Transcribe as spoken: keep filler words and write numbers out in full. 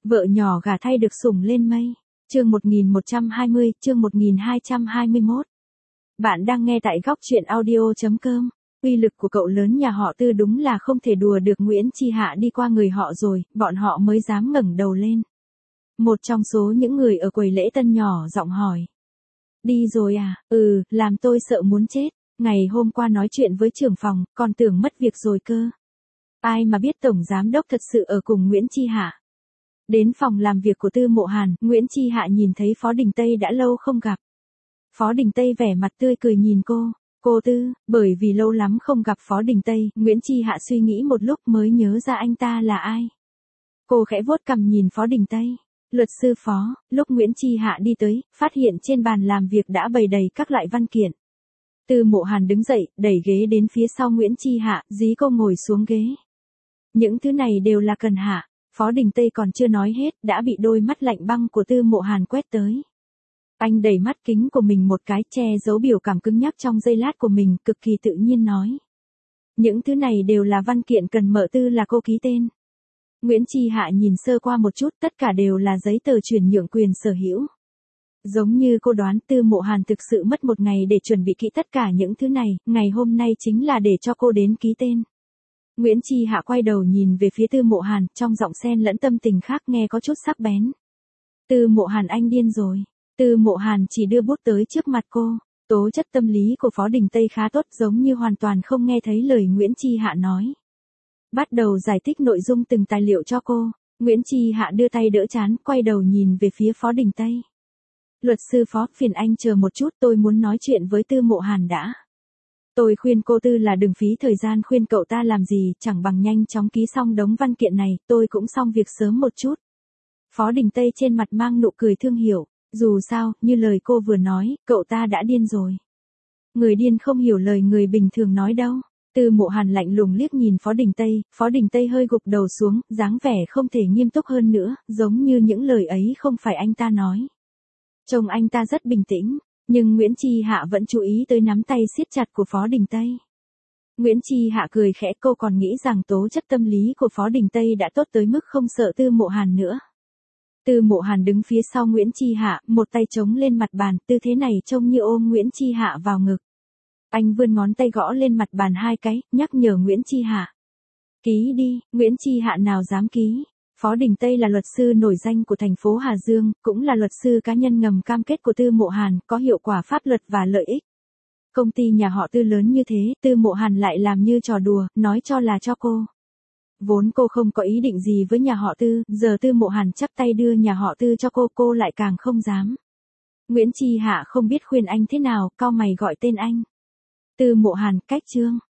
Vợ nhỏ gả thay được sủng lên mây. Chương một nghìn một trăm hai mươi, chương một nghìn hai trăm hai mươi mốt. Bạn đang nghe tại góc truyện audio chấm com. Uy lực của cậu lớn nhà họ Tư đúng là không thể đùa được. Nguyễn Chi Hạ đi qua người họ rồi, bọn họ mới dám ngẩng đầu lên. Một trong số những người ở quầy lễ tân nhỏ giọng hỏi. Đi rồi à? Ừ, làm tôi sợ muốn chết. Ngày hôm qua nói chuyện với trưởng phòng, còn tưởng mất việc rồi cơ. Ai mà biết tổng giám đốc thật sự ở cùng Nguyễn Chi Hạ. Đến phòng làm việc của Tư Mộ Hàn, Nguyễn Chi Hạ nhìn thấy Phó Đình Tây đã lâu không gặp. Phó Đình Tây vẻ mặt tươi cười nhìn cô. Cô Tư, bởi vì lâu lắm không gặp Phó Đình Tây, Nguyễn Chi Hạ suy nghĩ một lúc mới nhớ ra anh ta là ai. Cô khẽ vuốt cằm nhìn Phó Đình Tây. Luật sư Phó, lúc Nguyễn Chi Hạ đi tới, phát hiện trên bàn làm việc đã bày đầy các loại văn kiện. Tư Mộ Hàn đứng dậy, đẩy ghế đến phía sau Nguyễn Chi Hạ, dí cô ngồi xuống ghế. Những thứ này đều là cần hạ. Phó Đình Tây còn chưa nói hết, đã bị đôi mắt lạnh băng của Tư Mộ Hàn quét tới. Anh đẩy mắt kính của mình một cái, che giấu biểu cảm cứng nhắc trong giây lát của mình, cực kỳ tự nhiên nói. Những thứ này đều là văn kiện cần mở tư là cô ký tên. Nguyễn Chi Hạ nhìn sơ qua một chút, tất cả đều là giấy tờ chuyển nhượng quyền sở hữu. Giống như cô đoán, Tư Mộ Hàn thực sự mất một ngày để chuẩn bị kỹ tất cả những thứ này, ngày hôm nay chính là để cho cô đến ký tên. Nguyễn Chi Hạ quay đầu nhìn về phía Tư Mộ Hàn, trong giọng xen lẫn tâm tình khác nghe có chút sắc bén. Tư Mộ Hàn, anh điên rồi. Tư Mộ Hàn chỉ đưa bút tới trước mặt cô. Tố chất tâm lý của Phó Đình Tây khá tốt, giống như hoàn toàn không nghe thấy lời Nguyễn Chi Hạ nói. Bắt đầu giải thích nội dung từng tài liệu cho cô. Nguyễn Chi Hạ đưa tay đỡ trán, quay đầu nhìn về phía Phó Đình Tây. Luật sư Phó, phiền anh chờ một chút, tôi muốn nói chuyện với Tư Mộ Hàn đã. Tôi khuyên cô Tư là đừng phí thời gian khuyên cậu ta làm gì, chẳng bằng nhanh chóng ký xong đống văn kiện này, tôi cũng xong việc sớm một chút. Phó Đình Tây trên mặt mang nụ cười thương hiểu, dù sao, như lời cô vừa nói, cậu ta đã điên rồi. Người điên không hiểu lời người bình thường nói đâu. Tư Mộ Hàn lạnh lùng liếc nhìn Phó Đình Tây, Phó Đình Tây hơi gục đầu xuống, dáng vẻ không thể nghiêm túc hơn nữa, giống như những lời ấy không phải anh ta nói. Trông anh ta rất bình tĩnh. Nhưng Nguyễn Chi Hạ vẫn chú ý tới nắm tay siết chặt của Phó Đình Tây. Nguyễn Chi Hạ cười khẽ, cô còn nghĩ rằng tố chất tâm lý của Phó Đình Tây đã tốt tới mức không sợ Tư Mộ Hàn nữa. Tư Mộ Hàn đứng phía sau Nguyễn Chi Hạ, một tay chống lên mặt bàn, tư thế này trông như ôm Nguyễn Chi Hạ vào ngực. Anh vươn ngón tay gõ lên mặt bàn hai cái, nhắc nhở Nguyễn Chi Hạ. Ký đi. Nguyễn Chi Hạ nào dám ký. Phó Đình Tây là luật sư nổi danh của thành phố Hà Dương, cũng là luật sư cá nhân ngầm cam kết của Tư Mộ Hàn, có hiệu quả pháp luật và lợi ích. Công ty nhà họ Tư lớn như thế, Tư Mộ Hàn lại làm như trò đùa, nói cho là cho cô. Vốn cô không có ý định gì với nhà họ Tư, giờ Tư Mộ Hàn chắp tay đưa nhà họ Tư cho cô, cô lại càng không dám. Nguyễn Chi Hạ không biết khuyên anh thế nào, cau mày gọi tên anh. Tư Mộ Hàn, cách chương.